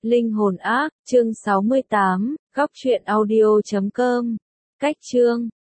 Linh hồn ác, chương 68, góc truyện audio.com. Cách chương